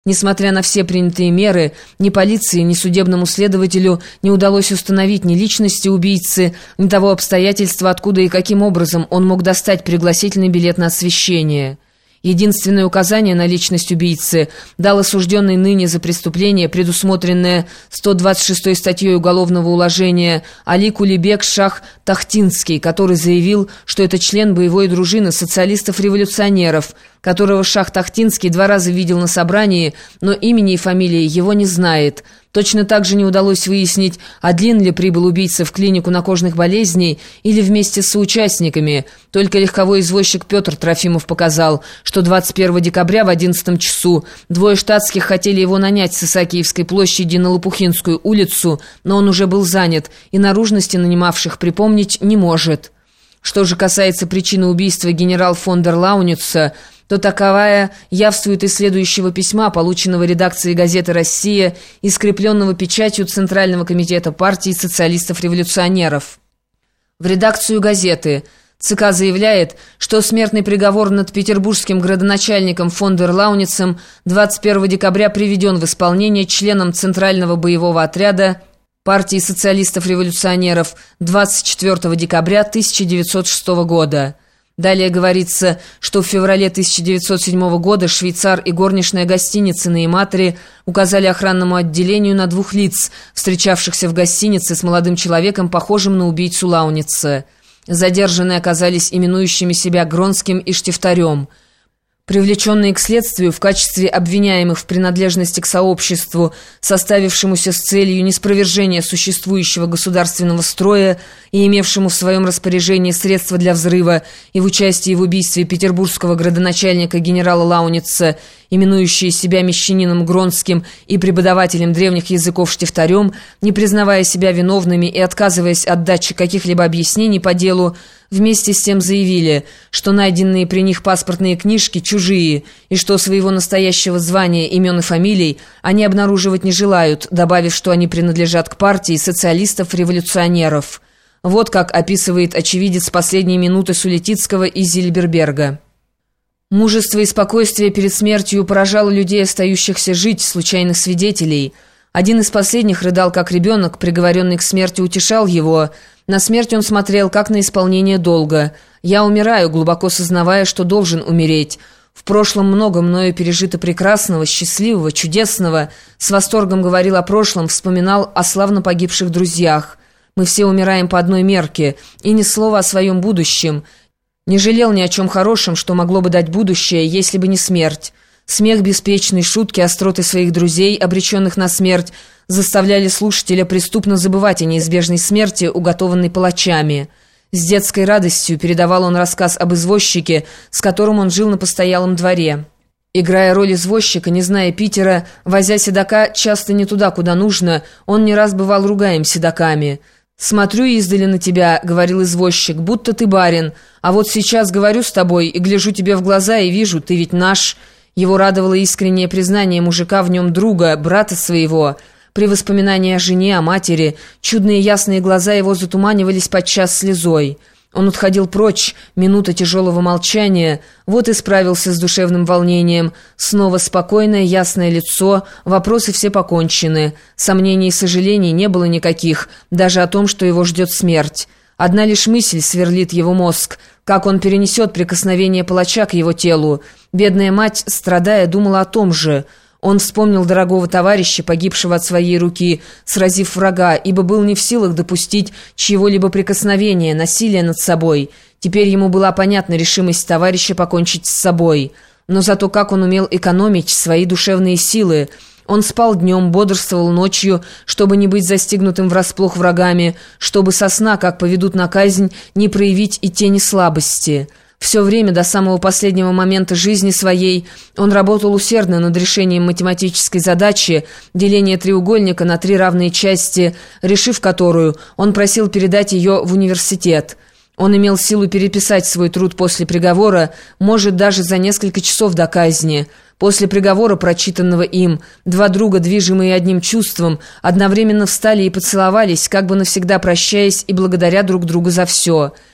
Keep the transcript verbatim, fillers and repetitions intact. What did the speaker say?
Несмотря на все принятые меры, ни полиции, ни судебному следователю не удалось установить ни личности убийцы, ни того обстоятельства, откуда и каким образом он мог достать пригласительный билет на освещение. Единственное указание на личность убийцы дал осужденный ныне за преступление, предусмотренное сто двадцать шестой статьей Уголовного уложения, Али Кулибек Шах Тахтинский, который заявил, что это член боевой дружины социалистов-революционеров, которого Шах Тахтинский два раза видел на собрании, но имени и фамилии его не знает. Точно так же не удалось выяснить, один ли прибыл убийца в клинику накожных болезней или вместе с соучастниками. Только легковой извозчик Петр Трофимов показал, что двадцать первого декабря в одиннадцатом часу двое штатских хотели его нанять с Исаакиевской площади на Лопухинскую улицу, но он уже был занят и наружности нанимавших припомнить не может. Что же касается причины убийства генерал фон дер Лауница, то таковая явствует из следующего письма, полученного редакцией газеты «Россия» и скрепленного печатью Центрального комитета партии социалистов-революционеров. В редакцию газеты ЦК заявляет, что смертный приговор над петербургским градоначальником фон дер Лауницем двадцать первого декабря приведен в исполнение членом Центрального боевого отряда партии социалистов-революционеров двадцать четвёртого декабря тысяча девятьсот шестого года. Далее говорится, что в феврале тысяча девятьсот седьмого года швейцар и горничная гостиницы на Иматре указали охранному отделению на двух лиц, встречавшихся в гостинице с молодым человеком, похожим на убийцу Лауница. Задержанные оказались именующими себя Гронским и Штифтарем. Привлеченные к следствию в качестве обвиняемых в принадлежности к сообществу, составившемуся с целью неспровержения существующего государственного строя и имевшему в своем распоряжении средства для взрыва, и в участии в убийстве петербургского градоначальника генерала Лауница, именующие себя мещанином Гронским и преподавателем древних языков Штифтарем, не признавая себя виновными и отказываясь от дачи каких-либо объяснений по делу, вместе с тем заявили, что найденные при них паспортные книжки чужие и что своего настоящего звания, имен и фамилий они обнаруживать не желают, добавив, что они принадлежат к партии социалистов-революционеров. Вот как описывает очевидец последней минуты Сулетицкого и Зильберберга. Мужество и спокойствие перед смертью поражало людей, остающихся жить, случайных свидетелей. Один из последних рыдал, как ребенок, приговоренный к смерти утешал его. На смерть он смотрел, как на исполнение долга. «Я умираю, глубоко сознавая, что должен умереть. В прошлом много мною пережито прекрасного, счастливого, чудесного. С восторгом говорил о прошлом, вспоминал о славно погибших друзьях. Мы все умираем по одной мерке, и ни слова о своем будущем. Не жалел ни о чем хорошем, что могло бы дать будущее, если бы не смерть». Смех беспечный, шутки, остроты своих друзей, обреченных на смерть, заставляли слушателя преступно забывать о неизбежной смерти, уготованной палачами. С детской радостью передавал он рассказ об извозчике, с которым он жил на постоялом дворе. Играя роль извозчика, не зная Питера, возя седока часто не туда, куда нужно, он не раз бывал ругаем седоками. «Смотрю издали на тебя», — говорил извозчик, — «будто ты барин, а вот сейчас говорю с тобой и гляжу тебе в глаза и вижу, ты ведь наш». Его радовало искреннее признание мужика в нем друга, брата своего. При воспоминании о жене, о матери, чудные ясные глаза его затуманивались подчас слезой. Он отходил прочь, минута тяжелого молчания, вот и справился с душевным волнением. Снова спокойное, ясное лицо, вопросы все покончены. Сомнений и сожалений не было никаких, даже о том, что его ждет смерть. Одна лишь мысль сверлит его мозг, как он перенесет прикосновение палача к его телу. Бедная мать, страдая, думала о том же. Он вспомнил дорогого товарища, погибшего от своей руки, сразив врага, ибо был не в силах допустить чьего-либо прикосновения, насилия над собой. Теперь ему была понятна решимость товарища покончить с собой. Но зато как он умел экономить свои душевные силы. Он спал днем, бодрствовал ночью, чтобы не быть застигнутым врасплох врагами, чтобы со сна, как поведут на казнь, не проявить и тени слабости. Все время, до самого последнего момента жизни своей, он работал усердно над решением математической задачи деления треугольника на три равные части, решив которую, он просил передать ее в университет. Он имел силу переписать свой труд после приговора, может, даже за несколько часов до казни. После приговора, прочитанного им, два друга, движимые одним чувством, одновременно встали и поцеловались, как бы навсегда прощаясь и благодаря друг другу за все –